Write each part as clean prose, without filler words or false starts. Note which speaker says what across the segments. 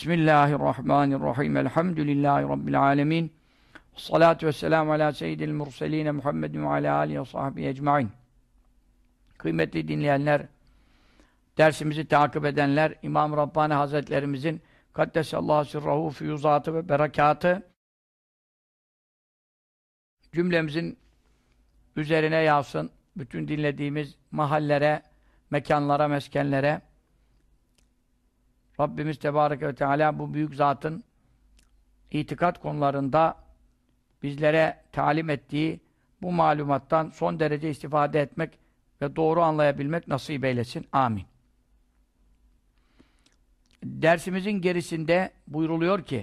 Speaker 1: Bismillahirrahmanirrahim. Elhamdülillahi Rabbil alemin. Salatu vesselamu ala seyyidil murseline Muhammedin ve ala alihi ve sahbihi ecmain. Kıymetli dinleyenler, dersimizi takip edenler, İmam Rabbani Hazretlerimizin Kaddesallahu sirrahu füyuzatı ve berekatı cümlemizin üzerine yağsın. Bütün dinlediğimiz mahallere, mekanlara, meskenlere Rabbimiz Tebareke ve Teala bu büyük zatın itikat konularında bizlere talim ettiği bu malumattan son derece istifade etmek ve doğru anlayabilmek nasip eylesin. Amin. Dersimizin gerisinde buyruluyor ki,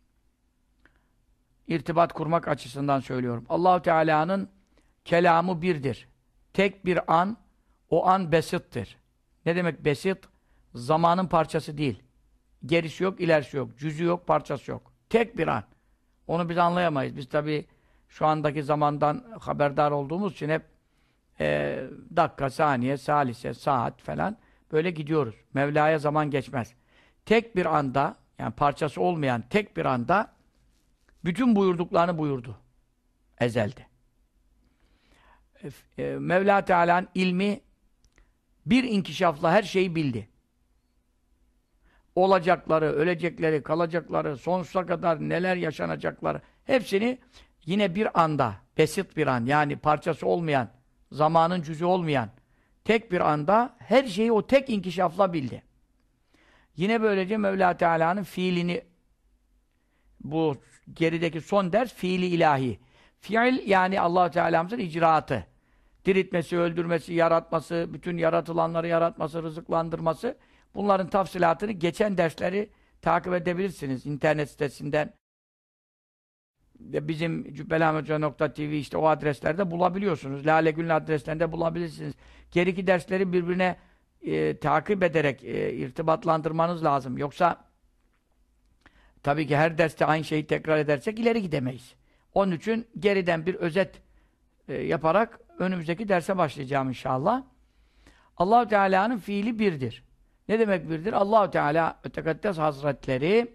Speaker 1: irtibat kurmak açısından söylüyorum. Allah-u Teala'nın kelamı birdir. Tek bir an, o an besittir. Ne demek besit? Zamanın parçası değil. Gerisi yok, ilerisi yok. Cüzü yok, parçası yok. Tek bir an. Onu biz anlayamayız. Biz tabii şu andaki zamandan haberdar olduğumuz için hep dakika, saniye, salise, saat falan böyle gidiyoruz. Mevla'ya zaman geçmez. Tek bir anda, yani parçası olmayan tek bir anda bütün buyurduklarını buyurdu. Ezelde. Mevla Teala'nın ilmi bir inkişafla her şeyi bildi. Olacakları, ölecekleri, kalacakları, sonsuza kadar neler yaşanacakları hepsini yine bir anda, besit bir an, yani parçası olmayan, zamanın cüzü olmayan tek bir anda her şeyi o tek inkişafla bildi. Yine böylece Mevla Teala'nın fiilini, bu gerideki son ders fiili ilahi. Fiil yani Allah Teala'mızın icraatı. Diriltmesi, öldürmesi, yaratması, bütün yaratılanları yaratması, rızıklandırması. Bunların tafsilatını geçen dersleri takip edebilirsiniz internet sitesinden. Bizim cübbelahmethoca.tv işte o adreslerde bulabiliyorsunuz. Lale Gül adreslerinde bulabilirsiniz. Geriki dersleri birbirine takip ederek irtibatlandırmanız lazım. Yoksa tabii ki her derste aynı şeyi tekrar edersek ileri gidemeyiz. Onun için geriden bir özet yaparak önümüzdeki derse başlayacağım inşallah. Allah-u Teala'nın fiili birdir. Ne demek birdir? Allah-u Teala Tekaddes Hazretleri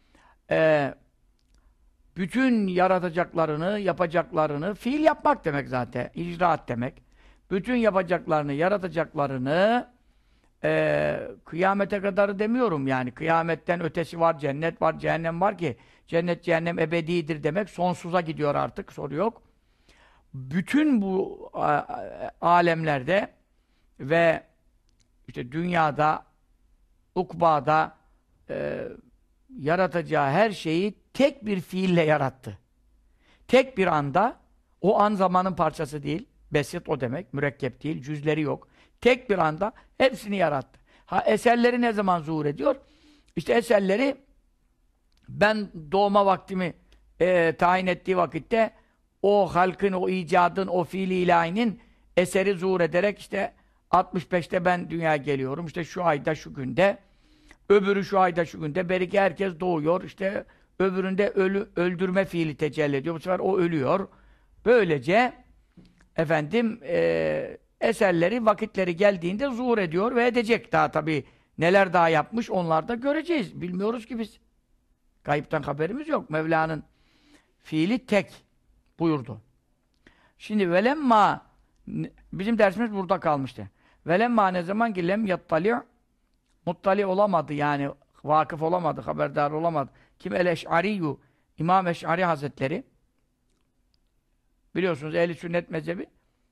Speaker 1: bütün yaratacaklarını, yapacaklarını, fiil yapmak demek zaten, icraat demek. Bütün yapacaklarını, yaratacaklarını kıyamete kadarı demiyorum yani. Kıyametten ötesi var, cennet var, cehennem var ki cennet, cehennem ebedidir demek. Sonsuza gidiyor artık, soru yok. Bütün bu alemlerde ve işte dünyada, ukbada yaratacağı her şeyi tek bir fiille yarattı. Tek bir anda, o an zamanın parçası değil, besit o demek, mürekkep değil, cüzleri yok. Tek bir anda hepsini yarattı. Ha eserleri ne zaman zuhur ediyor? İşte eserleri ben doğma vaktimi tayin ettiği vakitte o halkın, o icadın, o fiili ilahinin eseri zuhur ederek işte 65'te ben dünyaya geliyorum. İşte şu ayda, şu günde. Öbürü şu ayda, şu günde. Belki herkes doğuyor. İşte öbüründe öldürme fiili tecelli ediyor. Bu sefer o ölüyor. Böylece efendim eserleri, vakitleri geldiğinde zuhur ediyor ve edecek. Daha tabii neler daha yapmış onlar da göreceğiz. Bilmiyoruz ki biz. Gayipten haberimiz yok. Mevla'nın fiili tek buyurdu. Şimdi velemma, bizim dersimiz burada kalmıştı. Velemma ne zaman ki lem yattali' muttali olamadı, yani vakıf olamadı, haberdar olamadı. Kim el-Eş'ariyyu, İmam Eş'ari Hazretleri, biliyorsunuz Ehl-i Sünnet mezhebi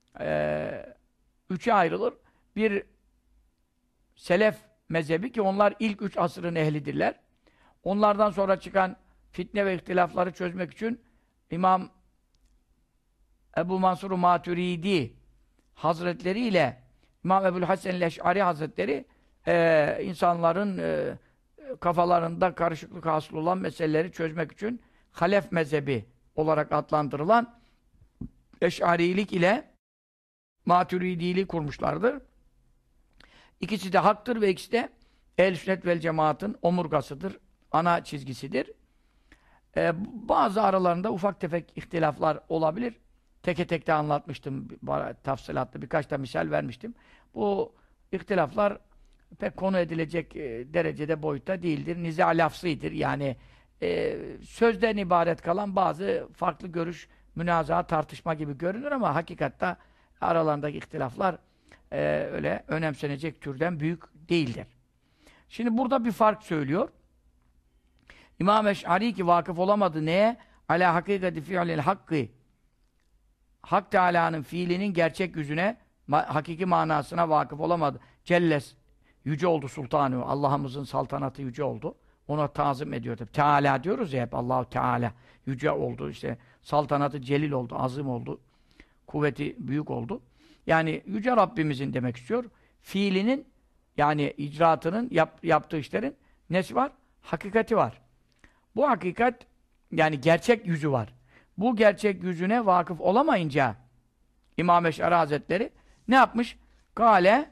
Speaker 1: üçe ayrılır. Bir Selef mezhebi ki onlar ilk 3 asrın ehlidirler. Onlardan sonra çıkan fitne ve ihtilafları çözmek için İmam Ebu Mansur Maturidi Hazretleri ile İmam Ebu'l-Hasen el-Eş'ari Hazretleri insanların kafalarında karışıklık hasıl olan meseleleri çözmek için Halef mezhebi olarak adlandırılan Eş'arilik ile Maturidilik kurmuşlardır. İkisi de haktır ve ikisi de Ehl-i Sünnet vel Cemaat'ın omurgasıdır, ana çizgisidir. Bazı aralarında ufak tefek ihtilaflar olabilir. Teke tek de anlatmıştım, tafsilatlı birkaç da misal vermiştim. Bu ihtilaflar pek konu edilecek derecede, boyutta değildir. Niza lafzıdır. Yani sözden ibaret kalan bazı farklı görüş, münazaa, tartışma gibi görünür ama hakikatte aralarındaki ihtilaflar öyle önemsenecek türden büyük değildir. Şimdi burada bir fark söylüyor. İmam Eş'ari ki vakıf olamadı neye? Ala hakikati fi'lil hakkı. Hak Teâlâ'nın fiilinin gerçek yüzüne, hakiki manasına vakıf olamadı. Celles, yüce oldu sultanı. Allah'ımızın saltanatı yüce oldu. Ona tazim ediyor. Teala diyoruz ya hep, Allahu Teala. Yüce oldu işte. Saltanatı celil oldu, azim oldu. Kuvveti büyük oldu. Yani yüce Rabbimizin demek istiyor. Fiilinin, yani icraatının, yaptığı işlerin nesi var? Hakikati var. Bu hakikat, yani gerçek yüzü var. Bu gerçek yüzüne vakıf olamayınca İmam Eş'ari Hazretleri ne yapmış? Kale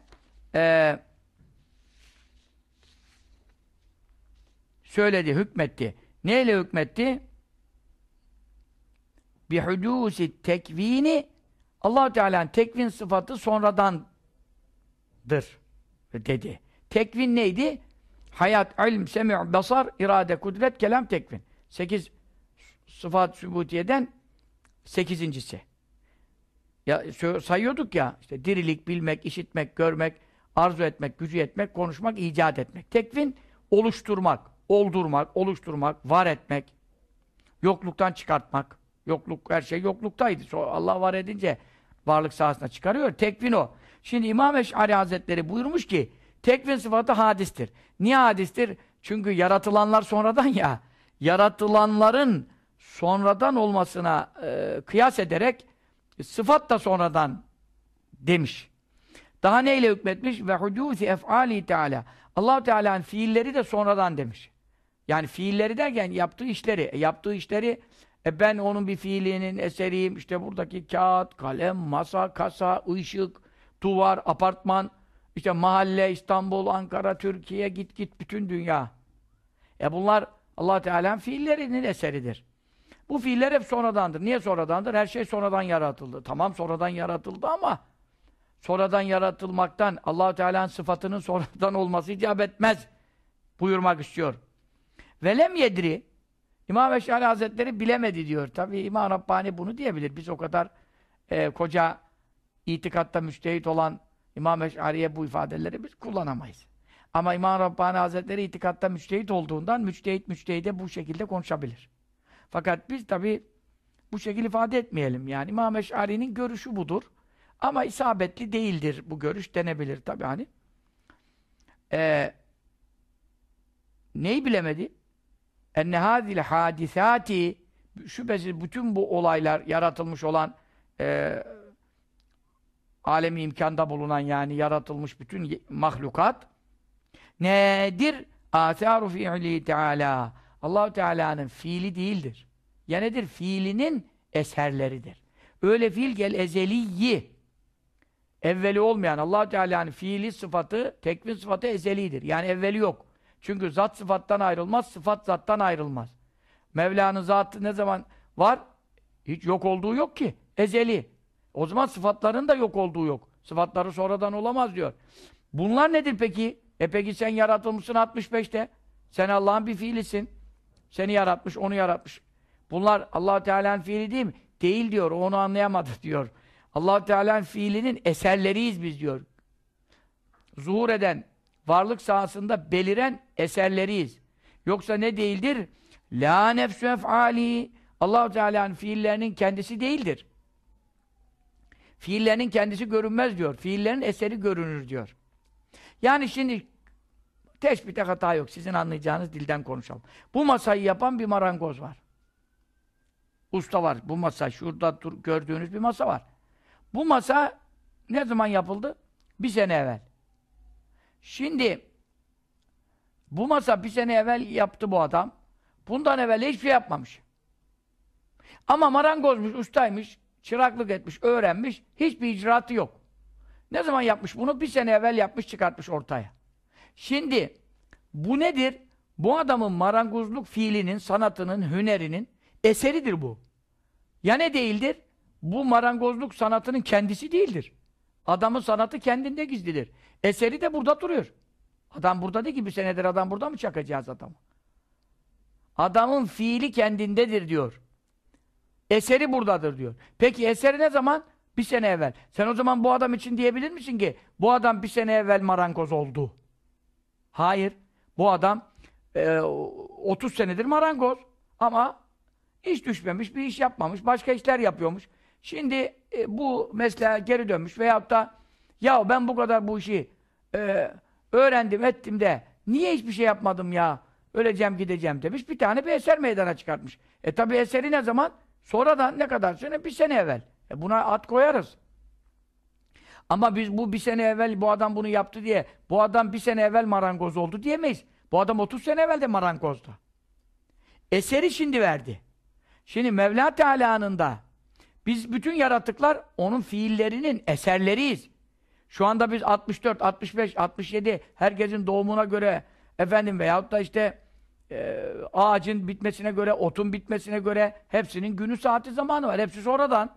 Speaker 1: söyledi, hükmetti. Neyle hükmetti? Bihudûsi tekvini, Allah-u Teala'nın tekvin sıfatı sonradandır dedi. Tekvin neydi? Hayat, ilm, semi', basar, irade, kudret, kelam, tekvin. 8 sıfat sübutiyeden 8.'si. Ya sayıyorduk ya, işte dirilik, bilmek, işitmek, görmek, arzu etmek, gücü etmek, konuşmak, icat etmek. Tekvin oluşturmak, oldurmak, oluşturmak, var etmek, yokluktan çıkartmak. Yokluk, her şey yokluktaydı. Sonra Allah var edince varlık sahasına çıkarıyor. Tekvin o. Şimdi İmam Eş'ari Hazretleri buyurmuş ki tekvin sıfatı hadistir. Niye hadistir? Çünkü yaratılanlar sonradan ya. Yaratılanların sonradan olmasına kıyas ederek sıfat da sonradan demiş. Daha neyle hükmetmiş? Ve hudûsi ef'âli Teâlâ. Allah-u Teala'nın fiilleri de sonradan demiş. Yani fiilleri derken yaptığı işleri. Yaptığı işleri ben onun bir fiilinin eseriyim. İşte buradaki kağıt, kalem, masa, kasa, ışık, duvar, apartman, işte mahalle, İstanbul, Ankara, Türkiye, git bütün dünya. Bunlar Allah Teala'nın fiillerinin eseridir. Bu fiiller hep sonradandır. Niye sonradandır? Her şey sonradan yaratıldı. Tamam, sonradan yaratıldı ama sonradan yaratılmaktan Allah Teala'nın sıfatının sonradan olması icap etmez buyurmak istiyor. Velem yedri, İmam Eş'ari Hazretleri bilemedi diyor. Tabii İmam Rabbani bunu diyebilir. Biz o kadar koca itikatta müçtehit olan İmam Eş'ari'ye bu ifadeleri biz kullanamayız. Ama İmam Rabbani Hazretleri itikatta müçtehit olduğundan müçtehide bu şekilde konuşabilir. Fakat biz tabii bu şekilde ifade etmeyelim. Yani İmam Eş'ari'nin görüşü budur. Ama isabetli değildir bu görüş denebilir tabii hani. Neyi bilemedi? Enne hâzil hadisâti, şüphesiz bütün bu olaylar, yaratılmış olan alemi imkanda bulunan, yani yaratılmış bütün mahlukat nedir? Âthâru fi'li Teâlâ. Allah-u Teala'nın fiili değildir. Ya nedir? Fiilinin eserleridir. Öyle fiil gel ezeliyyi. Evveli olmayan Allah-u Teala'nın fiili sıfatı, tekvin sıfatı ezelidir. Yani evveli yok. Çünkü zat sıfattan ayrılmaz, sıfat zattan ayrılmaz. Mevla'nın zatı ne zaman var? Hiç yok olduğu yok ki. Ezeli. O zaman sıfatların da yok olduğu yok. Sıfatları sonradan olamaz diyor. Bunlar nedir peki? Peki sen yaratılmışsın 65'te. Sen Allah'ın bir fiilisin. Seni yaratmış, onu yaratmış. Bunlar Allah-u Teala'nın fiili değil mi? Değil diyor. Onu anlayamadı diyor. Allah-u Teala'nın fiilinin eserleriyiz biz diyor. Zuhur eden, varlık sahasında beliren eserleriyiz. Yoksa ne değildir? La nefsü ef'ali. Allah-u Teala'nın fiillerinin kendisi değildir. Fiillerinin kendisi görünmez diyor. Fiillerin eseri görünür diyor. Yani şimdi teşbihte hata yok. Sizin anlayacağınız dilden konuşalım. Bu masayı yapan bir marangoz var. Usta var. Bu masa, şurada gördüğünüz bir masa var. Bu masa ne zaman yapıldı? Bir sene evvel. Şimdi bu masa bir sene evvel yaptı bu adam. Bundan evvel hiçbir şey yapmamış. Ama marangozmuş, ustaymış, çıraklık etmiş, öğrenmiş, hiçbir icraatı yok. Ne zaman yapmış bunu? Bir sene evvel yapmış, çıkartmış ortaya. Şimdi bu nedir? Bu adamın marangozluk fiilinin, sanatının, hünerinin eseridir bu. Ya ne değildir? Bu marangozluk sanatının kendisi değildir. Adamın sanatı kendinde gizlidir. Eseri de burada duruyor. Adam burada değil ki, bir senedir adam burada mı çakacağız adamı? Adamın fiili kendindedir diyor. Eseri buradadır diyor. Peki eseri ne zaman? Bir sene evvel. Sen o zaman bu adam için diyebilir misin ki bu adam bir sene evvel marangoz oldu? Hayır. Bu adam 30 senedir marangoz. Ama hiç düşmemiş, bir iş yapmamış, başka işler yapıyormuş. Şimdi bu mesleğe geri dönmüş veyahut da ya ben bu kadar bu işi öğrendim, ettim de niye hiçbir şey yapmadım ya? Öleceğim, gideceğim demiş. Bir tane bir eser meydana çıkartmış. Tabi eseri ne zaman? Sonradan ne kadar sene? Bir sene evvel. Buna ad koyarız. Ama biz bu bir sene evvel bu adam bunu yaptı diye bu adam bir sene evvel marangoz oldu diyemeyiz. Bu adam 30 sene evvel de marangozdu. Eseri şimdi verdi. Şimdi Mevla Teala'nın da biz bütün yaratıklar onun fiillerinin eserleriyiz. Şu anda biz 64, 65, 67 herkesin doğumuna göre efendim veyahut da işte ağacın bitmesine göre, otun bitmesine göre hepsinin günü, saati, zamanı var. Hepsi sonradan.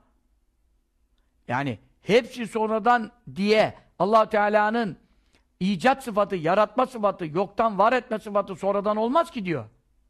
Speaker 1: Yani hepsi sonradan diye Allah Teala'nın icat sıfatı, yaratma sıfatı, yoktan var etme sıfatı sonradan olmaz ki diyor.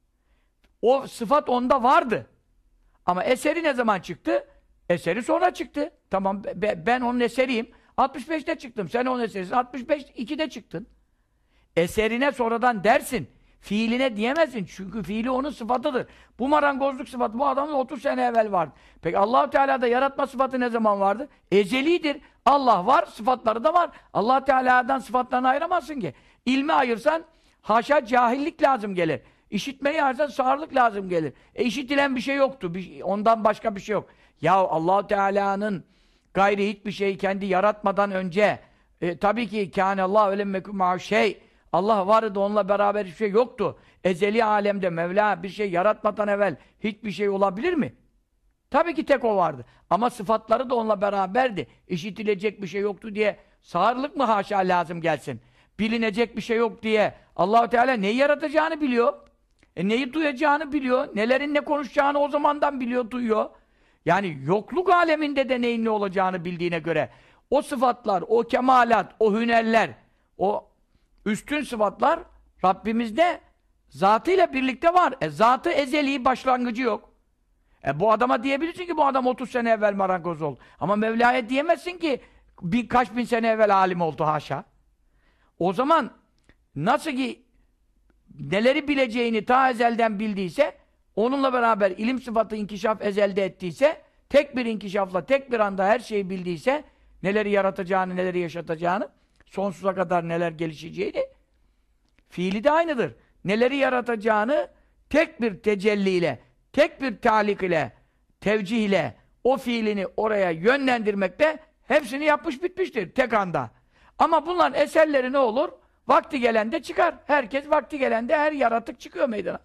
Speaker 1: O sıfat onda vardı. Ama eseri ne zaman çıktı? Eseri sonra çıktı. Tamam, ben onun eseriyim. 65'te çıktım. Sen onun eserisin. 2'de çıktın. Eserine sonradan dersin. Fiiline diyemezsin. Çünkü fiili onun sıfatıdır. Bu marangozluk sıfatı bu adamın 30 sene evvel vardı. Peki Allah-u Teala'da yaratma sıfatı ne zaman vardı? Ezelidir. Allah var, sıfatları da var. Allah Teala'dan sıfatlarını ayıramazsın ki. İlmi ayırsan haşa cahillik lazım gelir. İşitmeyi ayırsan sağırlık lazım gelir. İşitilen bir şey yoktu. Ondan başka bir şey yok. Ya Allah Teala'nın gayri hiçbir şeyi kendi yaratmadan önce tabii ki kâneallâhu ve lem yekun ma'ahu şey. Allah vardı, onunla beraber hiçbir şey yoktu. Ezeli alemde Mevla bir şey yaratmadan evvel hiçbir şey olabilir mi? Tabii ki tek o vardı. Ama sıfatları da onunla beraberdi. İşitilecek bir şey yoktu diye sağırlık mı haşa lazım gelsin? Bilinecek bir şey yok diye Allah-u Teala neyi yaratacağını biliyor. Neyi duyacağını biliyor. Nelerin ne konuşacağını o zamandan biliyor, duyuyor. Yani yokluk aleminde de neyin ne olacağını bildiğine göre o sıfatlar, o kemalat, o hünerler, o üstün sıfatlar Rabbimizde zatıyla birlikte var. Zatı ezeli, başlangıcı yok. Bu adama diyebilirsin ki bu adam 30 sene evvel marangoz oldu. Ama Mevla'ya diyemezsin ki kaç bin sene evvel alim oldu haşa. O zaman nasıl ki neleri bileceğini ta ezelden bildiyse, onunla beraber ilim sıfatı inkişaf ezelde ettiyse, tek bir inkişafla, tek bir anda her şeyi bildiyse, neleri yaratacağını, neleri yaşatacağını, sonsuza kadar neler gelişeceğini, fiili de aynıdır. Neleri yaratacağını tek bir tecelliyle, tek bir talik ile, tevcih ile, o fiilini oraya yönlendirmekte hepsini yapmış bitmiştir tek anda. Ama bunların eserleri ne olur? Vakti gelende çıkar. Herkes vakti gelende her yaratık çıkıyor meydana.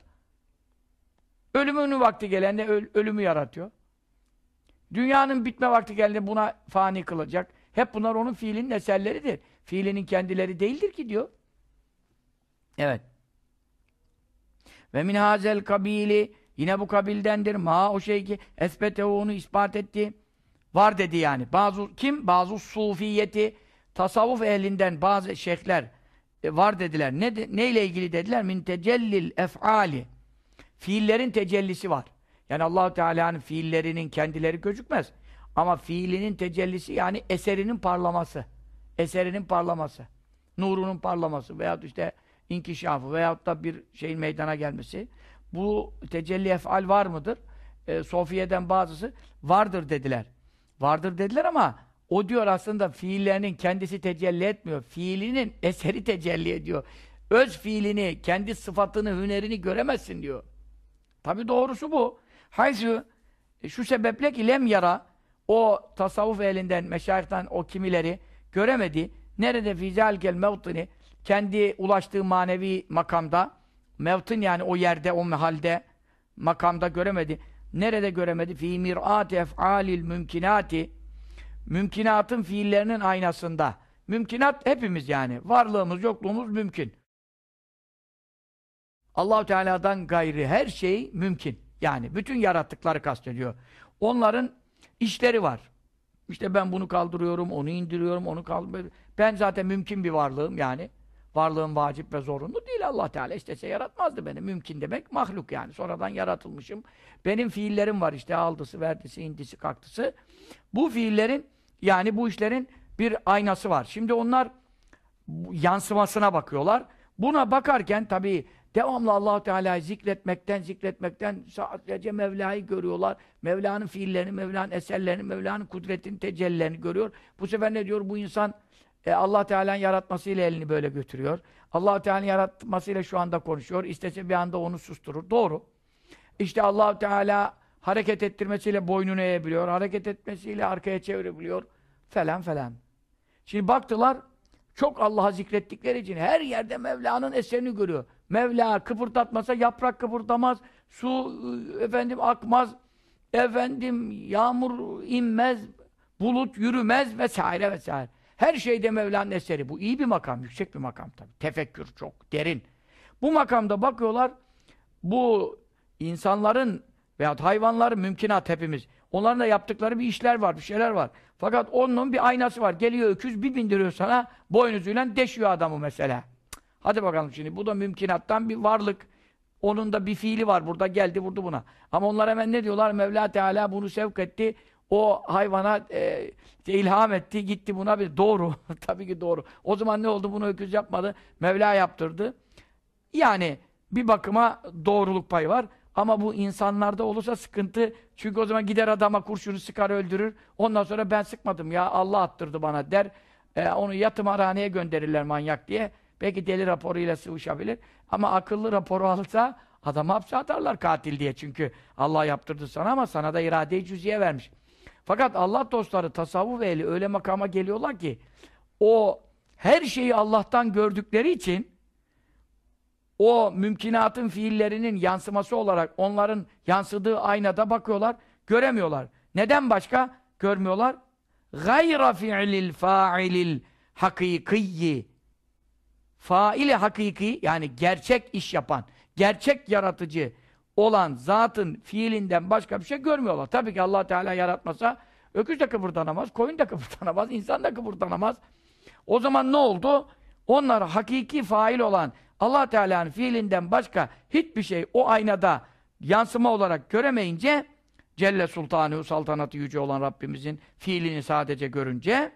Speaker 1: Ölümünün vakti gelende ölümü yaratıyor. Dünyanın bitme vakti geldiğinde buna fani kılacak. Hep bunlar onun fiilinin eserleridir. Fiilinin kendileri değildir ki diyor. Evet. Ve min hazel kabili, yine bu kabildendir. Ma o şey ki esbetehu, onu ispat etti. Var dedi yani. Bazı sufiyeti, tasavvuf ehlinden bazı şeyhler var dediler. Neyle ilgili dediler? Min tecellil ef'ali. Fiillerin tecellisi var. Yani Allah-u Teala'nın fiillerinin kendileri gözükmez. Ama fiilinin tecellisi, yani eserinin parlaması. Eserinin parlaması. Nurunun parlaması veyahut işte inkişafı veyahut da bir şeyin meydana gelmesi. Bu tecelli ef'al var mıdır? Sofiye'den bazısı vardır dediler. Vardır dediler ama o diyor aslında fiillerinin kendisi tecelli etmiyor. Fiilinin eseri tecelli ediyor. Öz fiilini, kendi sıfatını, hünerini göremezsin diyor. Tabi doğrusu bu. Hayzu şu sebeple ki lem yara, o tasavvuf elinden, meşayihtan o kimileri göremedi. Nerede fizalkel mevtini, kendi ulaştığı manevi makamda, mevtin yani o yerde, o mehalde, makamda göremedi. Nerede göremedi? Fî mir'âti ef'âlil mümkünâti, mümkünatın fiillerinin aynasında. Mümkünat hepimiz yani. Varlığımız, yokluğumuz mümkün. Allah-u Teala'dan gayri her şey mümkün. Yani bütün yarattıkları kastediyor. Onların işleri var. İşte ben bunu kaldırıyorum, onu indiriyorum, onu kaldırıyorum. Ben zaten mümkün bir varlığım yani. varlığın vacip ve zorunlu değil. Allah Teala istese yaratmazdı beni. Mümkün demek mahluk yani. Sonradan yaratılmışım. Benim fiillerim var işte aldısı, verdisi, indisi, kalktısı. Bu fiillerin yani bu işlerin bir aynası var. Şimdi onlar yansımasına bakıyorlar. Buna bakarken tabii devamlı Allah Teala'yı zikretmekten sadece Mevla'yı görüyorlar. Mevla'nın fiillerini, Mevla'nın eserlerini, Mevla'nın kudretini, tecellilerini görüyor. Bu sefer ne diyor? Bu insan Allah Teala'nın yaratmasıyla elini böyle götürüyor. Allah Teala'nın yaratmasıyla şu anda konuşuyor. İstese bir anda onu susturur. Doğru. İşte Allah Teala hareket ettirmesiyle boynunu eğebiliyor. Hareket etmesiyle arkaya çevirebiliyor. Falan falan. Şimdi baktılar çok Allah'ı zikrettikleri için her yerde Mevla'nın eserini görüyor. Mevla kıpırdatmasa yaprak kıpırdamaz, su akmaz, yağmur inmez, bulut yürümez vesaire vesaire. Her şeyde Mevla'nın eseri. Bu iyi bir makam, yüksek bir makam tabii. Tefekkür çok derin. Bu makamda bakıyorlar, bu insanların veyahut hayvanların mümkünat hepimiz. Onların da yaptıkları bir işler var, bir şeyler var. Fakat onun bir aynası var. Geliyor öküz bir bindiriyor sana, boynuzuyla deşiyor adamı mesela. Hadi bakalım şimdi, bu da mümkünattan bir varlık. Onun da bir fiili var, burada geldi, vurdu buna. Ama onlar hemen ne diyorlar? Mevla Teala bunu sevk etti, o hayvana ilham etti, gitti buna bir... Doğru, tabii ki doğru. O zaman ne oldu? Bunu öküz yapmadı, Mevla yaptırdı. Yani bir bakıma doğruluk payı var. Ama bu insanlarda olursa sıkıntı. Çünkü o zaman gider adama kurşunu sıkar öldürür. Ondan sonra ben sıkmadım ya Allah attırdı bana der. Onu yatımhaneye gönderirler manyak diye. Belki deli raporuyla sıvışabilir. Ama akıllı raporu alırsa adamı hapse atarlar katil diye. Çünkü Allah yaptırdı sana ama sana da irade-i cüziye vermiş. Fakat Allah dostları, tasavvuf ehli öyle makama geliyorlar ki o her şeyi Allah'tan gördükleri için o mümkünatın fiillerinin yansıması olarak onların yansıdığı aynada bakıyorlar, göremiyorlar. Neden başka görmüyorlar? Gayra fi'lil fa'ilil hakikiyyi. Faili hakiki yani gerçek iş yapan, gerçek yaratıcı olan zatın fiilinden başka bir şey görmüyorlar. Tabii ki Allah Teala yaratmasa öküz de kıpırdanamaz, koyun da kıpırdanamaz, insan da kıpırdanamaz. O zaman ne oldu? Onlar hakiki fail olan Allah Teala'nın fiilinden başka hiçbir şey o aynada yansıma olarak göremeyince Celle Sultanuhu, saltanatı yüce olan Rabbimizin fiilini sadece görünce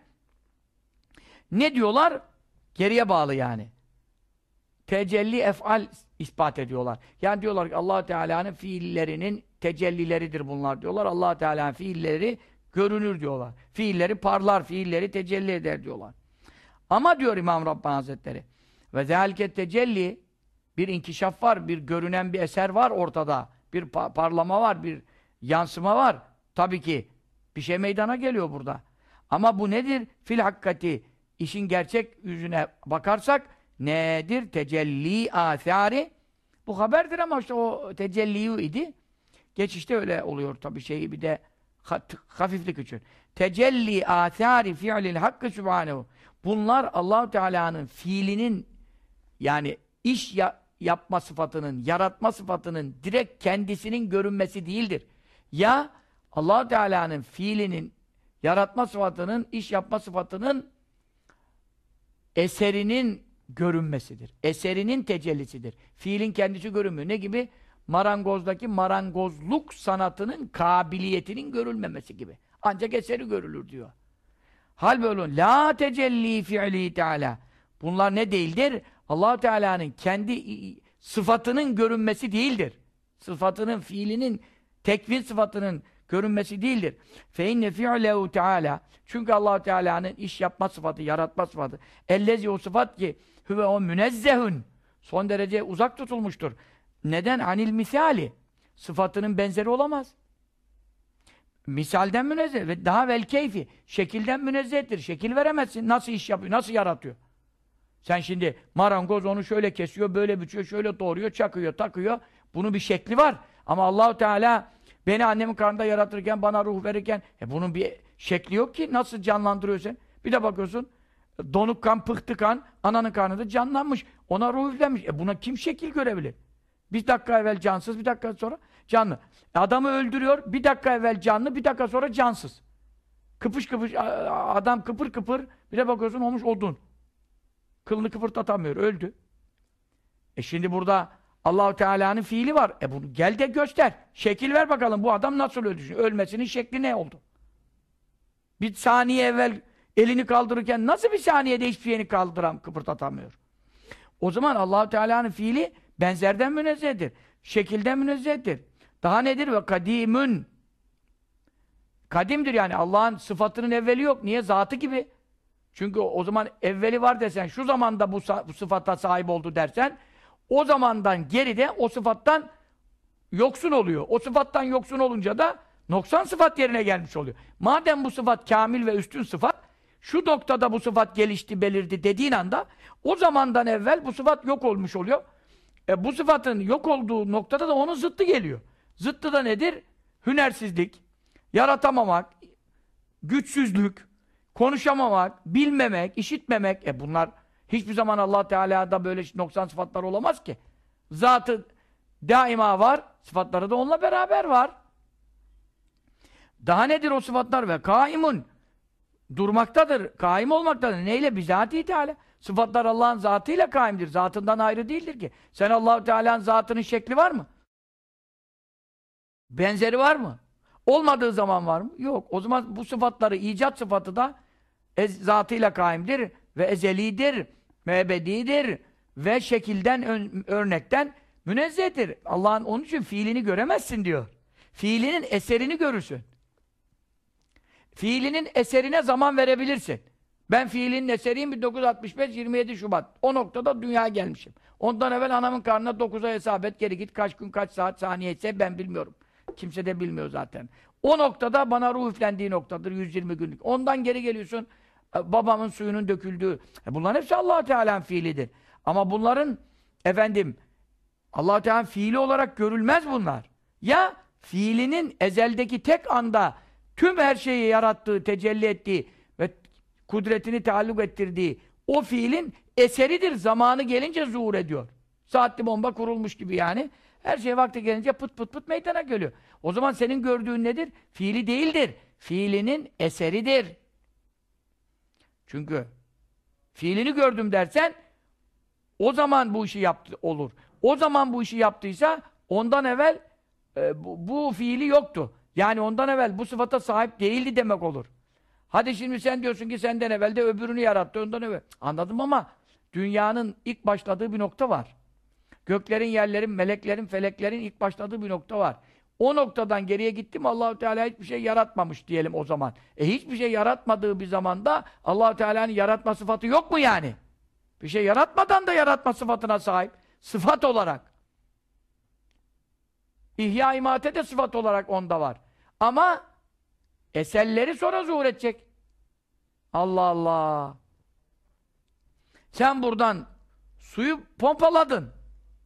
Speaker 1: ne diyorlar? Geriye bağlı yani. Tecelli ef'al ispat ediyorlar. Yani diyorlar ki Allah Teala'nın fiillerinin tecellileridir bunlar diyorlar. Allah Teala'nın fiilleri görünür diyorlar. Fiilleri parlar, fiilleri tecelli eder diyorlar. Ama diyor İmam Rabbani Hazretleri ve zâlike tecelli bir inkişaf var, bir görünen bir eser var ortada. Bir parlama var, bir yansıma var. Tabii ki bir şey meydana geliyor burada. Ama bu nedir? Fil hakkati işin gerçek yüzüne bakarsak nedir? Tecelli âthâri. Bu haberdir ama işte o tecelli idi. Geçişte öyle oluyor tabii şeyi bir de hafiflik için. Tecelli âthâri fi'lil hakkı subhanehu. Bunlar Allah-u Teala'nın fiilinin yani iş yapma sıfatının, yaratma sıfatının direkt kendisinin görünmesi değildir. Ya Allah-u Teala'nın fiilinin, yaratma sıfatının, iş yapma sıfatının eserinin görünmesidir. Eserinin tecellisidir. Fiilin kendisi görünmüyor. Ne gibi? Marangozdaki marangozluk sanatının kabiliyetinin görülmemesi gibi. Ancak eseri görülür diyor. Hal böyle la tecelli fi'li Teala. Bunlar ne değildir? Allah Teala'nın kendi sıfatının görünmesi değildir. Sıfatının, fiilinin, tekvin sıfatının görünmesi değildir. Fe inne fi'lehu Teala. Çünkü Allah Teala'nın iş yapma sıfatı, yaratma sıfatı. Ellezi o sıfat ki huve o münezzehun. Son derece uzak tutulmuştur. Neden? Anil misali. Sıfatının benzeri olamaz. Misalden münezzeh ve daha vel keyfi. Şekilden münezzehtir. Şekil veremezsin. Nasıl iş yapıyor, nasıl yaratıyor? Sen şimdi marangoz onu şöyle kesiyor, böyle biçiyor, şöyle doğruyor, çakıyor, takıyor. Bunun bir şekli var. Ama Allah-u Teala beni annemin karnında yaratırken, bana ruh verirken bunun bir şekli yok ki. Nasıl canlandırıyor sen? Bir de bakıyorsun donuk kan, pıhtı kan ananın karnında canlanmış. Ona ruh üflenmiş. Buna kim şekil görebilir? Bir dakika evvel cansız, bir dakika sonra canlı. Adamı öldürüyor, bir dakika evvel canlı, bir dakika sonra cansız. Kıpış kıpış, adam kıpır kıpır, bir de bakıyorsun olmuş odun. Kılını kıpırdatamıyor, öldü. Şimdi burada Allah-u Teala'nın fiili var. Bunu gel de göster. Şekil ver bakalım bu adam nasıl öldü? Ölmesinin şekli ne oldu? Bir saniye evvel elini kaldırırken nasıl bir saniyede hiçbir şeyini kıpırdatamıyor? O zaman Allah-u Teala'nın fiili benzerden münezzehtir. Şekilden münezzehtir. Daha nedir? Ve kadimün. Kadimdir yani. Allah'ın sıfatının evveli yok. Niye? Zatı gibi. Çünkü o zaman evveli var desen, şu zamanda bu sıfata sahip oldu dersen, o zamandan geride o sıfattan yoksun oluyor. O sıfattan yoksun olunca da noksan sıfat yerine gelmiş oluyor. Madem bu sıfat kamil ve üstün sıfat, şu noktada bu sıfat gelişti, belirdi dediğin anda, o zamandan evvel bu sıfat yok olmuş oluyor. Bu sıfatın yok olduğu noktada da onun zıttı geliyor. Zıttı da nedir? Hünersizlik, yaratamamak, güçsüzlük, konuşamamak, bilmemek, işitmemek. Bunlar hiçbir zaman Allah Teala'da böyle noksan sıfatlar olamaz ki. Zatı daima var, sıfatları da onunla beraber var. Daha nedir o sıfatlar? Ve kaimun. Durmaktadır, kaim olmaktadır. Neyle? Bizati Teala. Sıfatlar Allah'ın zatıyla kaimdir. Zatından ayrı değildir ki. Sen Allah-u Teala'nın zatının şekli var mı? Benzeri var mı? Olmadığı zaman var mı? Yok. O zaman bu sıfatları, icat sıfatı da zatıyla kaimdir ve ezelidir, ebedidir ve şekilden, örnekten münezzehtir. Allah'ın onun için fiilini göremezsin diyor. Fiilinin eserini görürsün. Fiilinin eserine zaman verebilirsin. Ben fiilinin eseriyim 1965 27 Şubat. O noktada dünyaya gelmişim. Ondan evvel anamın karnına 9'a hesap et, geri git kaç gün kaç saat saniye ise ben bilmiyorum. Kimse de bilmiyor zaten. O noktada bana ruh üflendiği noktadır 120 günlük. Ondan geri geliyorsun babamın suyunun döküldüğü. Bunların hepsi Allah-u Teala'nın fiilidir. Ama bunların Allah-u Teala'nın fiili olarak görülmez bunlar. Ya fiilinin ezeldeki tek anda tüm her şeyi yarattığı, tecelli ettiği ve kudretini taalluk ettirdiği o fiilin eseridir. Zamanı gelince zuhur ediyor. Saatli bomba kurulmuş gibi yani. Her şey vakti gelince pıt pıt pıt meydana geliyor. O zaman senin gördüğün nedir? Fiili değildir. Fiilinin eseridir. Çünkü fiilini gördüm dersen o zaman bu işi yaptı olur. O zaman bu işi yaptıysa ondan evvel bu fiili yoktu. Yani ondan evvel bu sıfata sahip değildi demek olur. Hadi şimdi sen diyorsun ki senden evvel de öbürünü yarattı, ondan evvel. Anladım ama dünyanın ilk başladığı bir nokta var. Göklerin, yerlerin, meleklerin, feleklerin ilk başladığı bir nokta var. O noktadan geriye gitti mi Allah-u Teala hiçbir şey yaratmamış diyelim o zaman. Hiçbir şey yaratmadığı bir zamanda Allah-u Teala'nın yaratma sıfatı yok mu yani? Bir şey yaratmadan da yaratma sıfatına sahip. Sıfat olarak. İhya imate de sıfat olarak onda var. Ama eserleri sonra zuhur edecek. Allah Allah. Sen buradan suyu pompaladın.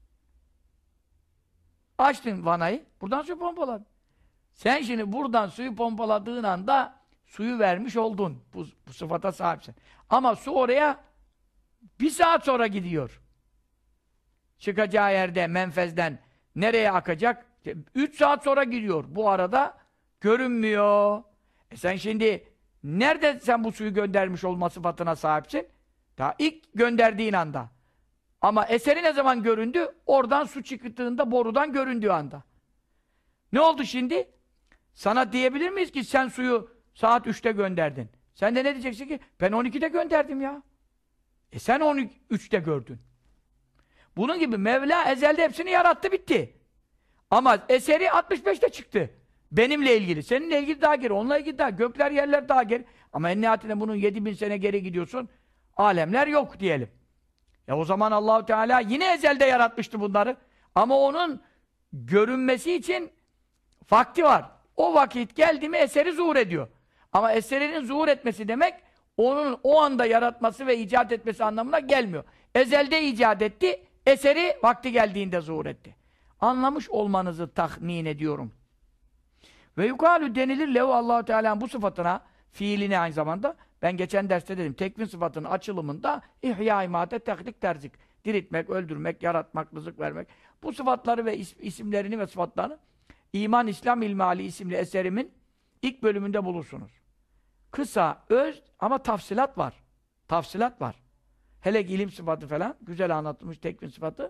Speaker 1: Açtın vanayı, buradan suyu pompaladın. Sen şimdi buradan suyu pompaladığın anda suyu vermiş oldun. Bu sıfata sahipsin. Ama su oraya bir saat sonra gidiyor. Çıkacağı yerde, menfezden nereye akacak? 3 saat sonra gidiyor. Bu arada görünmüyor. Sen şimdi nerede sen bu suyu göndermiş olma sıfatına sahipsin? Daha ilk gönderdiğin anda. Ama eseri ne zaman göründü? Oradan su çıktığında borudan göründüğü anda. Ne oldu şimdi? Sana diyebilir miyiz ki sen suyu saat 3'te gönderdin? Sen de ne diyeceksin ki? Ben 12'de gönderdim ya. Sen 13'te gördün. Bunun gibi Mevla ezelde hepsini yarattı bitti. Ama eseri 65'te çıktı. Benimle ilgili. Seninle ilgili daha geri. Onunla ilgili daha. Gökler yerler daha geri. Ama en nihayetinde bunun 7000 sene geri gidiyorsun. Alemler yok diyelim. O zaman Allah-u Teala yine ezelde yaratmıştı bunları. Ama onun görünmesi için vakti var. O vakit geldi mi eseri zuhur ediyor. Ama eserinin zuhur etmesi demek onun o anda yaratması ve icat etmesi anlamına gelmiyor. Ezelde icat etti, eseri vakti geldiğinde zuhur etti. Anlamış olmanızı tahmin ediyorum. Ve yukarı denilir lehu Allah-u Teala'nın bu sıfatına, fiiline aynı zamanda, ben geçen derste dedim, tekvin sıfatının açılımında ihya imate tehlik terzik. Diriltmek, öldürmek, yaratmak, rızık vermek. Bu sıfatları ve isimlerini ve sıfatlarını İman İslam İlmali isimli eserimin ilk bölümünde bulursunuz. Kısa, öz ama tafsilat var. Tafsilat var. Hele ilim sıfatı falan, güzel anlatılmış tekvin sıfatı.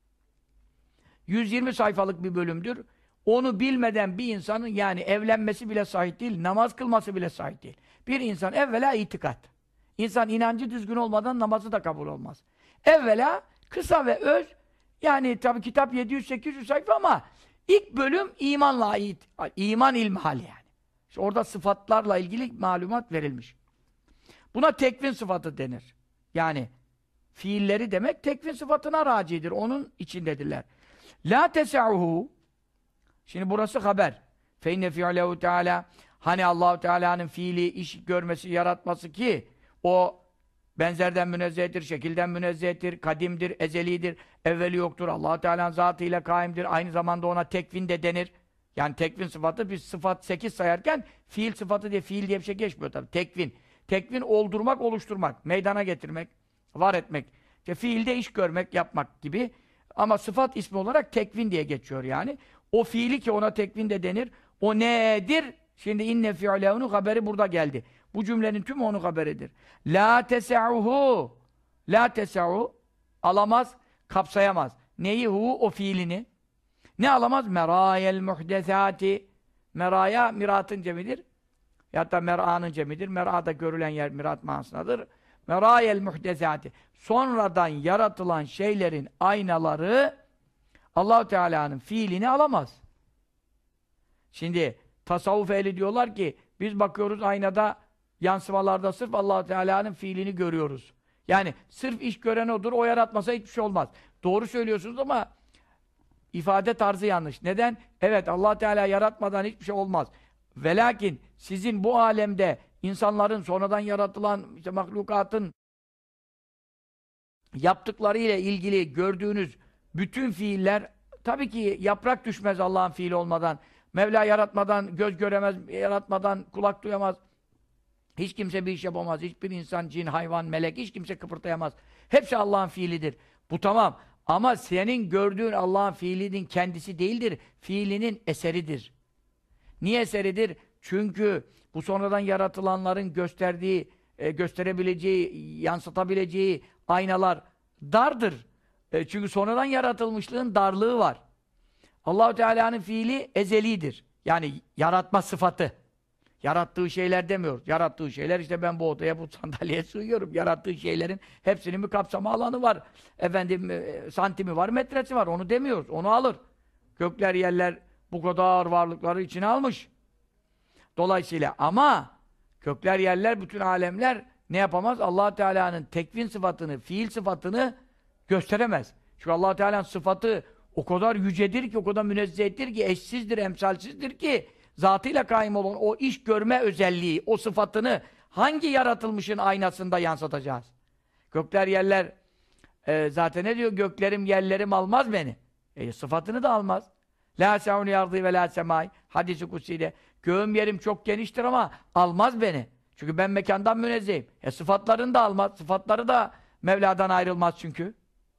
Speaker 1: 120 sayfalık bir bölümdür. Onu bilmeden bir insanın yani evlenmesi bile sahih değil, namaz kılması bile sahih değil. Bir insan evvela itikat. İnsan inancı düzgün olmadan namazı da kabul olmaz. Evvela kısa ve öz, yani tabi kitap 700-800 sayfa ama ilk bölüm imanla ait, iman ilmihal yani. İşte orada sıfatlarla ilgili malumat verilmiş. Buna tekvin sıfatı denir. Yani fiilleri demek tekvin sıfatına racidir. Onun içindedirler. La tesa'uhu. Şimdi burası haber. Fe inne fi'lehu Teala. Hani Allahu Teala'nın fiili, iş görmesi, yaratması ki o benzerden münezzehtir, şekilden münezzehtir, kadimdir, ezelidir, evveli yoktur. Allahu Teala'nın zatıyla kaimdir. Aynı zamanda ona tekvin de denir. Yani tekvin sıfatı biz sıfat 8 sayarken fiil sıfatı diye fiil diye bir şey geçmiyor tabii. Tekvin. Tekvin oldurmak, oluşturmak, meydana getirmek, var etmek. İşte fiilde iş görmek, yapmak gibi. Ama sıfat ismi olarak tekvin diye geçiyor yani. O fiili ki ona tekvin de denir. O nedir? Şimdi inne fi'lehu'nun haberi burada geldi. Bu cümlenin tümü onun haberidir. La tesa'uhu. La tesa'u alamaz, kapsayamaz. Neyi? O fiilini. Ne alamaz? Merayel muhdesati. Meraya miratın cemidir. Ya da mer'anın cemidir. Mer'ada görülen yer mirat manasındadır. Merayel muhdesati. Sonradan yaratılan şeylerin aynaları Allah-u Teala'nın fiilini alamaz. Şimdi tasavvuf ehli diyorlar ki biz bakıyoruz aynada yansımalarda sırf Allah-u Teala'nın fiilini görüyoruz. Yani sırf iş gören odur, o yaratmasa hiçbir şey olmaz. Doğru söylüyorsunuz ama ifade tarzı yanlış. Neden? Evet, Allah Teala yaratmadan hiçbir şey olmaz. Ve lakin sizin bu alemde insanların sonradan yaratılan işte mahlukatın yaptıkları ile ilgili gördüğünüz bütün fiiller tabii ki yaprak düşmez Allah'ın fiili olmadan. Mevla yaratmadan göz göremez, yaratmadan kulak duyamaz. Hiç kimse bir iş yapamaz. Hiçbir insan, cin, hayvan, melek hiç kimse kıpırtayamaz. Hepsi Allah'ın fiilidir. Bu tamam. Ama senin gördüğün Allah'ın fiilinin kendisi değildir. Fiilinin eseridir. Niye eseridir? Çünkü bu sonradan yaratılanların gösterdiği, gösterebileceği, yansıtabileceği aynalar dardır. Çünkü sonradan yaratılmışlığın darlığı var. Allah-u Teala'nın fiili ezelidir. Yani yaratma sıfatı. Yarattığı şeyler demiyoruz. Yarattığı şeyler işte ben bu odaya, bu sandalyeye sığıyorum. Yarattığı şeylerin hepsinin bir kapsama alanı var. Efendim santimi var, metresi var. Onu demiyoruz. Onu alır. Gökler, yerler bu kadar varlıkları içine almış. Dolayısıyla ama gökler, yerler, bütün alemler ne yapamaz? Allah Teala'nın tekvin sıfatını, fiil sıfatını gösteremez. Çünkü Allah Teala'nın sıfatı o kadar yücedir ki, o kadar münezzehtir ki, eşsizdir, emsalsizdir ki zatıyla kaim olan o iş görme özelliği, o sıfatını hangi yaratılmışın aynasında yansıtacağız? Gökler, yerler zaten ne diyor? Göklerim, yerlerim almaz beni. Sıfatını da almaz. La se'uni yardı ve la semai. Hadis-i kutsiyle. Göğüm yerim çok geniştir ama almaz beni. Çünkü ben mekandan münezzehim. Sıfatlarını da almaz. Sıfatları da Mevla'dan ayrılmaz çünkü.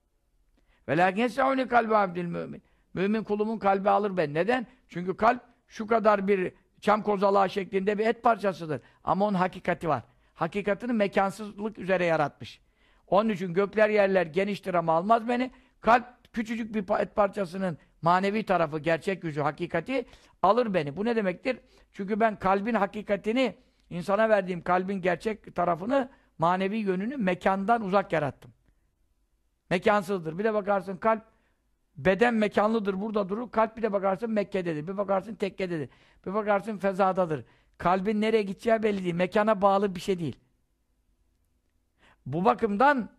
Speaker 1: Ve lakin se'uni kalbi abdil mümin. Mümin kulumun kalbi alır ben. Neden? Çünkü kalp şu kadar bir çam kozalağı şeklinde bir et parçasıdır. Ama onun hakikati var. Hakikatini mekansızlık üzere yaratmış. Onun için gökler yerler geniştir ama almaz beni. Kalp küçücük bir et parçasının manevi tarafı, gerçek yüzü, hakikati alır beni. Bu ne demektir? Çünkü ben kalbin hakikatini, insana verdiğim kalbin gerçek tarafını, manevi yönünü mekandan uzak yarattım. Mekansızdır. Bir de bakarsın kalp, beden mekanlıdır, burada durur. Kalp bir de bakarsın Mekke'dedir. Bir bakarsın tekkededir. Bir bakarsın fezadadır. Kalbin nereye gideceği belli değil. Mekana bağlı bir şey değil. Bu bakımdan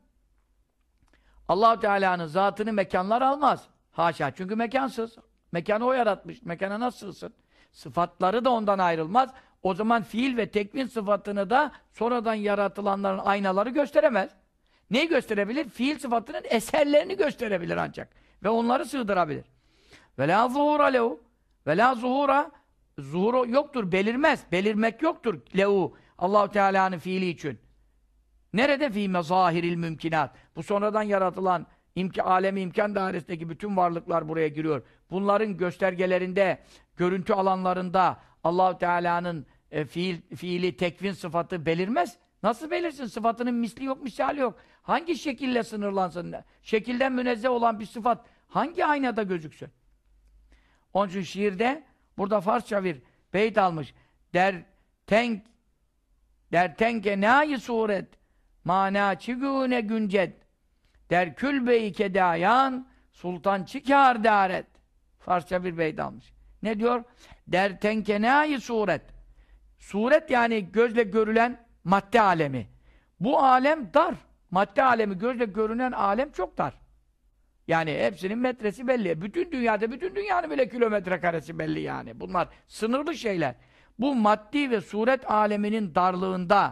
Speaker 1: Allah-u Teala'nın zatını mekanlar almaz. Haşa. Çünkü mekansız. Mekanı o yaratmış. Mekana nasıl sığsın? Sıfatları da ondan ayrılmaz. O zaman fiil ve tekvin sıfatını da sonradan yaratılanların aynaları gösteremez. Neyi gösterebilir? Fiil sıfatının eserlerini gösterebilir ancak. Ve onları sığdırabilir. Ve la zuhura lehu. Ve la zuhura, zuhur yoktur, belirmez. Belirmek yoktur lehu. Allah-u Teala'nın fiili için. Nerede? Fî mezâhiril mümkinat. Bu sonradan yaratılan alemi imkan dairesindeki bütün varlıklar buraya giriyor. Bunların göstergelerinde, görüntü alanlarında Allah-u Teala'nın fiili, tekvin sıfatı belirmez. Nasıl belirsin? Sıfatının misli yok, misali yok. Hangi şekille sınırlansın? Şekilden münezzeh olan bir sıfat hangi aynada gözüksün? Onun için şiirde burada Farsça bir beyt almış. Der tenke nâyi suret mana çigûne güncet der külbe-i kedayan sultan çıkar daret. Farsça bir beyt almış. Ne diyor? Der tenke nâyi suret. Suret yani gözle görülen madde alemi. Bu alem dar. Madde alemi, gözle görünen alem çok dar. Yani hepsinin metresi belli. Bütün dünyada, bütün dünyanın bile kilometre karesi belli yani. Bunlar sınırlı şeyler. Bu maddi ve suret aleminin darlığında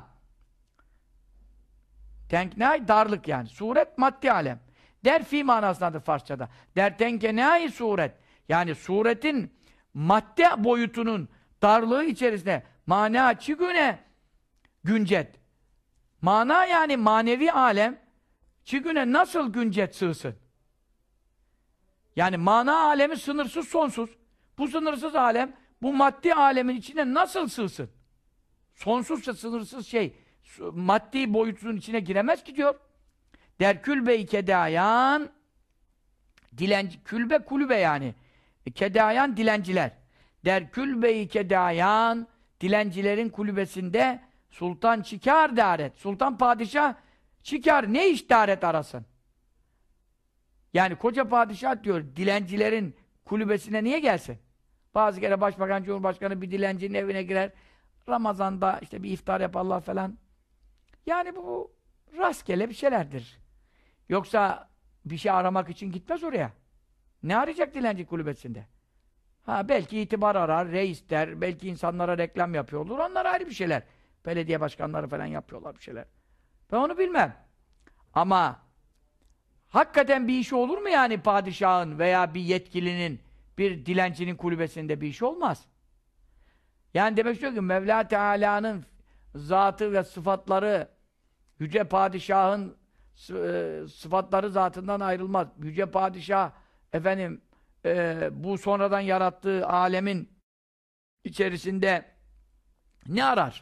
Speaker 1: tenknâi darlık yani. Suret maddi alem. Der fi manasındadır Farsçada. Der tenkenâi suret. Yani suretin madde boyutunun darlığı içerisinde mana çigüne güncet. Mana yani manevi alem çigüne nasıl güncet sığsın? Yani mana alemi sınırsız sonsuz. Bu sınırsız alem bu maddi alemin içine nasıl sığsın? Sonsuzsa sınırsız şey maddi boyutunun içine giremez ki diyor. Der külbe-i kedayan dilenci, külbe kulübe yani. Kedayan dilenciler. Der külbe-i kedayan dilencilerin kulübesinde sultan çıkar daret. Sultan padişah çıkar. Ne iş daret arasın? Yani koca padişah diyor dilencilerin kulübesine niye gelsin? Bazı kere başbakan, cumhurbaşkanı bir dilencinin evine girer. Ramazan'da işte bir iftar yaparlar falan. Yani bu rastgele bir şeylerdir. Yoksa bir şey aramak için gitmez oraya. Ne arayacak dilenci kulübesinde? Ha belki itibar arar, reis der, belki insanlara reklam yapıyor olur. Onlar ayrı bir şeyler. Belediye başkanları falan yapıyorlar bir şeyler. Ben onu bilmem. Ama hakikaten bir işi olur mu yani padişahın veya bir yetkilinin, bir dilencinin kulübesinde bir işi olmaz. Yani demek istiyor ki Mevla Teala'nın zatı ve sıfatları Yüce Padişah'ın sıfatları zatından ayrılmaz. Yüce Padişah efendim bu sonradan yarattığı alemin içerisinde ne arar?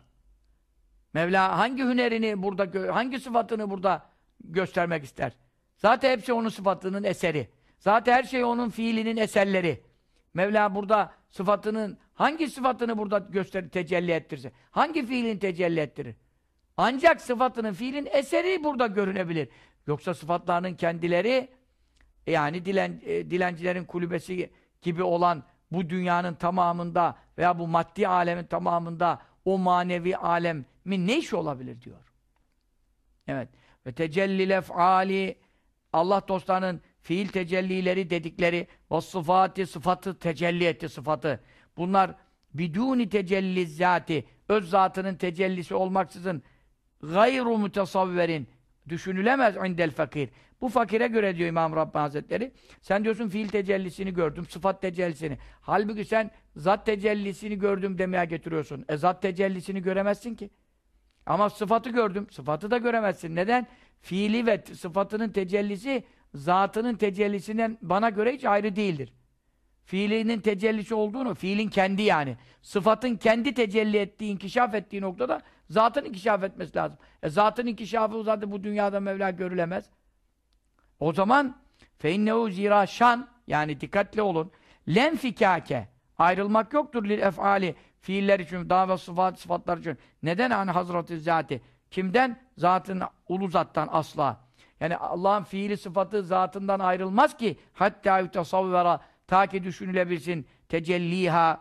Speaker 1: Mevla hangi hünerini burada, hangi sıfatını burada göstermek ister? Zaten hepsi onun sıfatının eseri. Zaten her şey onun fiilinin eserleri. Mevla burada sıfatının, hangi sıfatını burada gösterir, tecelli ettirse? Hangi fiilini tecelli ettirir? Ancak sıfatının, fiilin eseri burada görünebilir. Yoksa sıfatlarının kendileri, yani dilencilerin kulübesi gibi olan bu dünyanın tamamında veya bu maddi alemin tamamında o manevi alemin ne işi olabilir diyor. Evet. Ve tecellil ef'ali Allah dostlarının fiil tecellileri dedikleri o sıfatı tecelli etti sıfatı. Bunlar bidûni tecelli zâti öz zatının tecellisi olmaksızın gayru mutasavverin düşünülemez indel fakir. Bu fakire göre diyor İmam Rabbani Hazretleri. Sen diyorsun fiil tecellisini gördüm, sıfat tecellisini. Halbuki sen zat tecellisini gördüm demeye getiriyorsun. Zat tecellisini göremezsin ki. Ama sıfatı gördüm. Sıfatı da göremezsin. Neden? Fiili ve sıfatının tecellisi zatının tecellisinden bana göre hiç ayrı değildir. Fiilinin tecellisi olduğunu, fiilin kendi yani. Sıfatın kendi tecelli ettiği, inkişaf ettiği noktada zatın inkişaf etmesi lazım. Zatın inkişafı zaten bu dünyada Mevla görülemez. O zaman feinnehu zira şan yani dikkatli olun. Lenfikâke ayrılmak yoktur lil ef'ali fiiller için, daha ve sıfatlar için. Neden hani Hazreti Zati? Kimden? Zatın, ulu zattan asla. Yani Allah'ın fiili sıfatı zatından ayrılmaz ki hatta yutasavvera ta ki düşünülebilsin tecelliha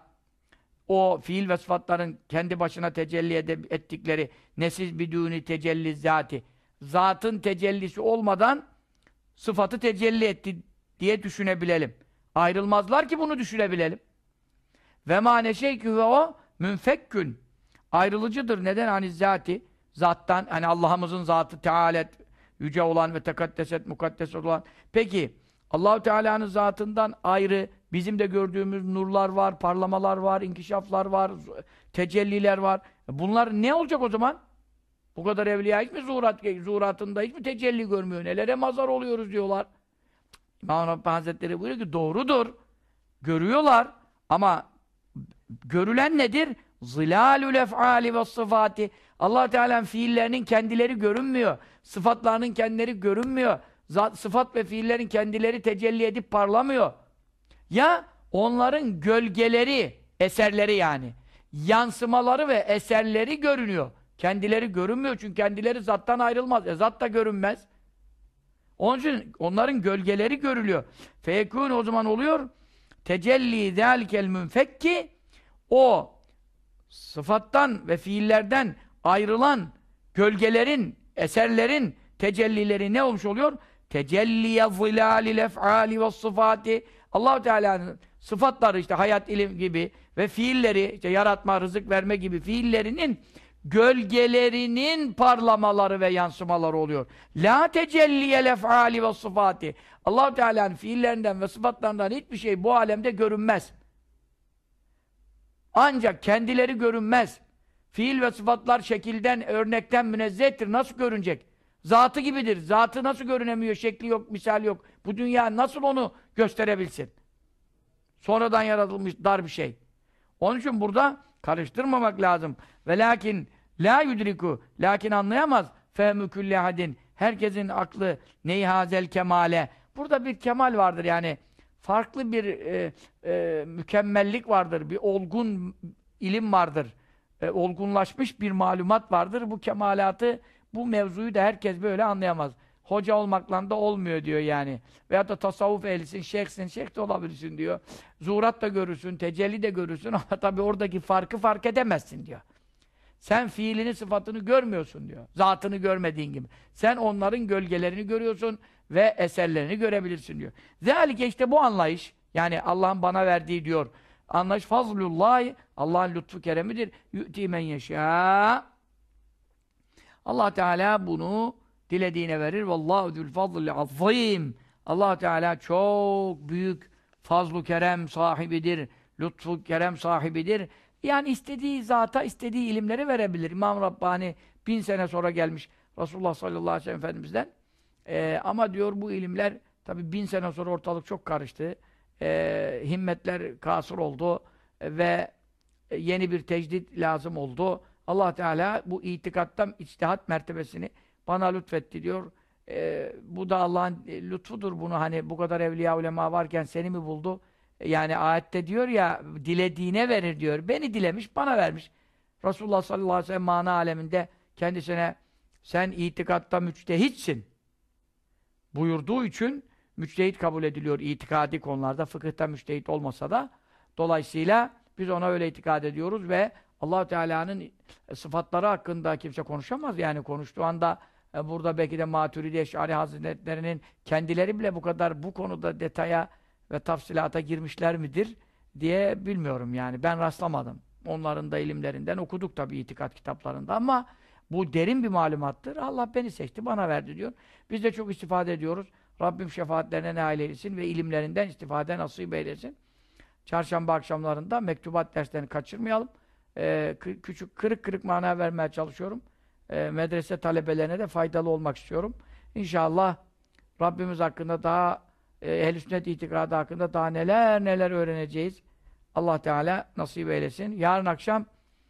Speaker 1: o fiil ve sıfatların kendi başına tecelli ettikleri nesiz bidûni tecelli zati zatın tecellisi olmadan sıfatı tecelli etti diye düşünebilelim. Ayrılmazlar ki bunu düşünebilelim. Ve mâne şeykü ve o münfekkün ayrılıcıdır. Neden? Hani zati zattan, hani Allah'ımızın zatı Teâlet yüce olan ve tekaddeset mukaddes olan. Peki Allah-u Teala'nın zatından ayrı bizim de gördüğümüz nurlar var, parlamalar var, inkişaflar var, tecelliler var. Bunlar ne olacak o zaman? Bu kadar evliya hiç mi zuhuratında hiç mi tecelli görmüyor? Nelere mazhar oluyoruz diyorlar. İmam Rabbani Hazretleri buyuruyor ki doğrudur. Görüyorlar ama görülen nedir? Zilalul ef'ali ve sıfati. Allah Teala'nın fiillerinin kendileri görünmüyor. Sıfatlarının kendileri görünmüyor. Sıfat ve fiillerin kendileri tecelli edip parlamıyor. Ya onların gölgeleri, eserleri yani, yansımaları ve eserleri görünüyor. Kendileri görünmüyor çünkü kendileri zattan ayrılmaz. Zat da görünmez. Onun için onların gölgeleri görülüyor. Feyekûn o zaman oluyor. Tecelli zâlikel münfekki, o sıfattan ve fiillerden ayrılan gölgelerin, eserlerin tecellileri ne olmuş oluyor? Tecelliye zilâlil ef'âli ve sıfâti. Allah-u Teala'nın sıfatları, işte hayat, ilim gibi ve fiilleri, işte yaratma, rızık verme gibi fiillerinin gölgelerinin parlamaları ve yansımaları oluyor. La tecelliyel ef'ali ve sıfati. Allah-u Teala'nın fiillerinden ve sıfatlarından hiçbir şey bu alemde görünmez. Ancak kendileri görünmez. Fiil ve sıfatlar şekilden, örnekten münezzehtir. Nasıl görünecek? Zatı gibidir. Zatı nasıl görünemiyor? Şekli yok, misal yok. Bu dünya nasıl onu gösterebilsin? Sonradan yaratılmış dar bir şey. Onun için burada karıştırmamak lazım. Ve lakin la yudriku, lakin anlayamaz fehmü külli hadin, herkesin aklı neyhazel kemale. Burada bir kemal vardır yani. Farklı bir mükemmellik vardır. Bir olgun ilim vardır. Olgunlaşmış bir malumat vardır. Bu kemalatı, bu mevzuyu da herkes böyle anlayamaz. Hoca olmakla da olmuyor diyor yani. Veyahut da tasavvuf ehlisin, şeyhsin, şeyh de olabilirsin diyor. Zuhurat da görürsün, tecelli de görürsün ama tabii oradaki farkı fark edemezsin diyor. Sen fiilini, sıfatını görmüyorsun diyor. Zatını görmediğin gibi. Sen onların gölgelerini görüyorsun ve eserlerini görebilirsin diyor. Zalike, işte bu anlayış, yani Allah'ın bana verdiği diyor, anlayış fazlullahi, Allah'ın lütfu keremidir. Yu'ti men yeşâ. Allah Teala bunu dilediğine verir. Vallahu zul fazlil azîm. Allah Teala çok büyük fazl-ı kerem sahibidir. Lütfu kerem sahibidir. Yani istediği zata, istediği ilimleri verebilir. İmam Rabbani 1000 sene sonra gelmiş Resulullah sallallahu aleyhi ve sellem Efendimiz'den. Ama diyor bu ilimler, tabi 1000 sene sonra ortalık çok karıştı. Himmetler kasır oldu ve yeni bir tecdit lazım oldu. Allah Teala bu itikattan içtihat mertebesini bana lütfetti diyor. Bu da Allah'ın lütfudur. Bunu hani bu kadar evliya ulema varken seni mi buldu? Yani ayette diyor ya, dilediğine verir diyor. Beni dilemiş, bana vermiş. Resulullah sallallahu aleyhi ve sellem mana aleminde kendisine sen itikatta müçtehitsin buyurduğu için müçtehit kabul ediliyor itikadi konularda. Fıkıhta müçtehit olmasa da. Dolayısıyla biz ona öyle itikad ediyoruz ve Allah Teala'nın sıfatları hakkında kimse konuşamaz. Yani konuştuğu anda burada belki de Maturidi Eş'ari Hazretlerinin kendileri bile bu kadar bu konuda detaya ve tafsilata girmişler midir diye bilmiyorum yani. Ben rastlamadım. Onların da ilimlerinden okuduk tabii itikat kitaplarında ama bu derin bir malumattır. Allah beni seçti, bana verdi diyor. Biz de çok istifade ediyoruz. Rabbim şefaatlerine nail eylesin ve ilimlerinden istifade nasip eylesin. Çarşamba akşamlarında mektubat derslerini kaçırmayalım. Küçük kırık kırık mana vermeye çalışıyorum. Medrese talebelerine de faydalı olmak istiyorum. İnşallah Rabbimiz hakkında daha ehl-i sünnet itikadı hakkında daha neler neler öğreneceğiz. Allah Teala nasip eylesin. Yarın akşam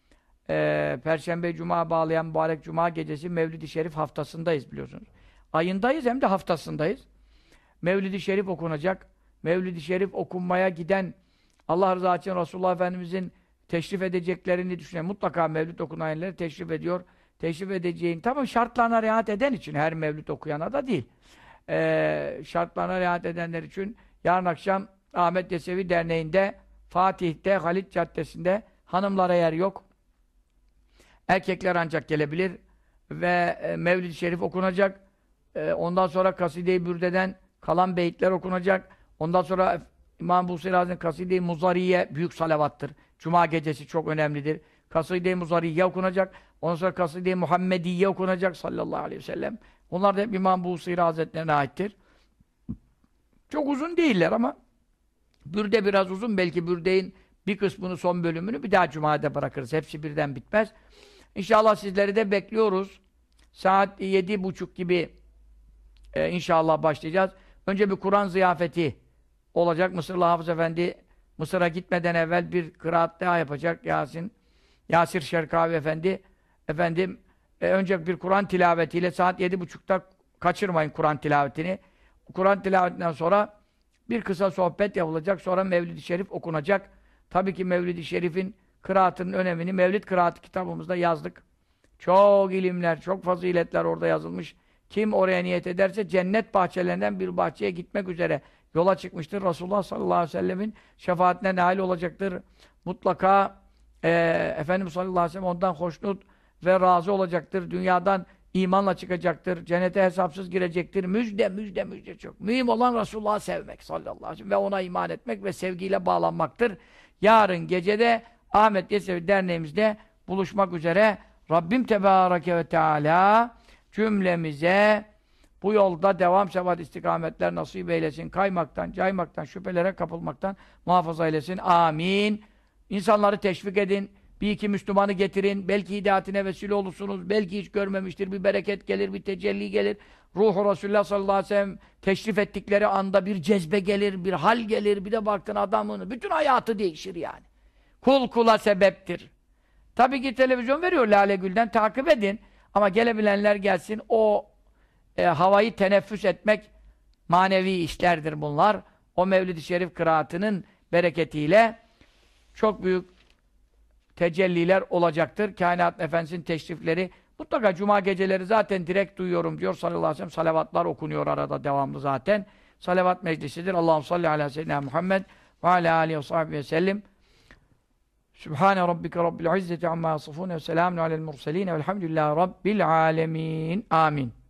Speaker 1: Perşembe Cuma bağlayan mübarek Cuma gecesi Mevlid-i Şerif haftasındayız biliyorsunuz. Ayındayız hem de haftasındayız. Mevlid-i Şerif okunacak. Mevlid-i Şerif okunmaya giden, Allah rızası için Resulullah Efendimizin teşrif edeceklerini düşünen, mutlaka mevlid okunayanları teşrif ediyor. Teşrif edeceğin, tabii şartlarına riayet eden için, her mevlid okuyana da değil. Şartlarına riayet edenler için yarın akşam Ahmet Yesevi Derneği'nde, Fatih'te, Halit Caddesi'nde hanımlara yer yok. Erkekler ancak gelebilir ve Mevlid-i Şerif okunacak. Ondan sonra Kaside-i Bürde'den kalan beyitler okunacak. Ondan sonra İmam Busiri Hazretleri'nin Kaside-i Muzariye büyük salavattır. Cuma gecesi çok önemlidir. Kaside-i Muzariye okunacak. Ondan sonra Kaside-i Muhammediye okunacak sallallahu aleyhi ve sellem. Onlar da hep İmam Busiri Hazretlerine aittir. Çok uzun değiller ama Bürde biraz uzun. Belki Bürde'nin bir kısmını, son bölümünü bir daha Cuma'da bırakırız. Hepsi birden bitmez. İnşallah sizleri de bekliyoruz. Saat 7.30 gibi inşallah başlayacağız. Önce bir Kur'an ziyafeti olacak. Mısırlı Hafız Efendi Mısır'a gitmeden evvel bir kıraat daha yapacak Yasin. Yasir Şerkavi efendim önce bir Kur'an tilavetiyle saat 7.30'da kaçırmayın Kur'an tilavetini. Kur'an tilavetinden sonra bir kısa sohbet yapılacak. Sonra Mevlid-i Şerif okunacak. Tabii ki Mevlid-i Şerif'in kıraatının önemini Mevlid kıraatı kitabımızda yazdık. Çok ilimler, çok faziletler orada yazılmış. Kim oraya niyet ederse cennet bahçelerinden bir bahçeye gitmek üzere yola çıkmıştır. Resulullah sallallahu aleyhi ve sellemin şefaatine nail olacaktır. Mutlaka Efendimiz sallallahu aleyhi ve sellem ondan hoşnut ve razı olacaktır. Dünyadan imanla çıkacaktır. Cennete hesapsız girecektir. Müjde, müjde, müjde çok. Mühim olan Resulullah'ı sevmek sallallahu aleyhi ve sellem ve ona iman etmek ve sevgiyle bağlanmaktır. Yarın gecede Ahmet Yesevi Derneğimizde buluşmak üzere Rabbim Tebareke ve Teala cümlemize bu yolda devam sebat istikametler nasip eylesin. Kaymaktan, caymaktan, şüphelere kapılmaktan muhafaza eylesin. Amin. İnsanları teşvik edin. Bir iki Müslümanı getirin. Belki hidayetine vesile olursunuz. Belki hiç görmemiştir. Bir bereket gelir, bir tecelli gelir. Ruhu Resulullah sallallahu aleyhi ve sellem teşrif ettikleri anda bir cezbe gelir, bir hal gelir. Bir de baktın adamın bütün hayatı değişir yani. Kul kula sebeptir. Tabii ki televizyon veriyor Lale Gül'den. Takip edin. Ama gelebilenler gelsin. O havayı teneffüs etmek manevi işlerdir bunlar. O Mevlid-i Şerif kıraatının bereketiyle çok büyük tecelliler olacaktır. Kainat Efendisi'nin teşrifleri mutlaka cuma geceleri zaten direkt duyuyorum diyor sallallahu aleyhi ve sellem. Salavatlar okunuyor arada devamlı zaten. Salavat meclisidir. Allahu salli ala seyyidina Muhammed ve ala alihi ve sahbihi ve sellem. Sübhane rabbike rabbil izzeti amma yasifun ve selamun alel murselin velhamdülillahi rabbil alemin. Amin.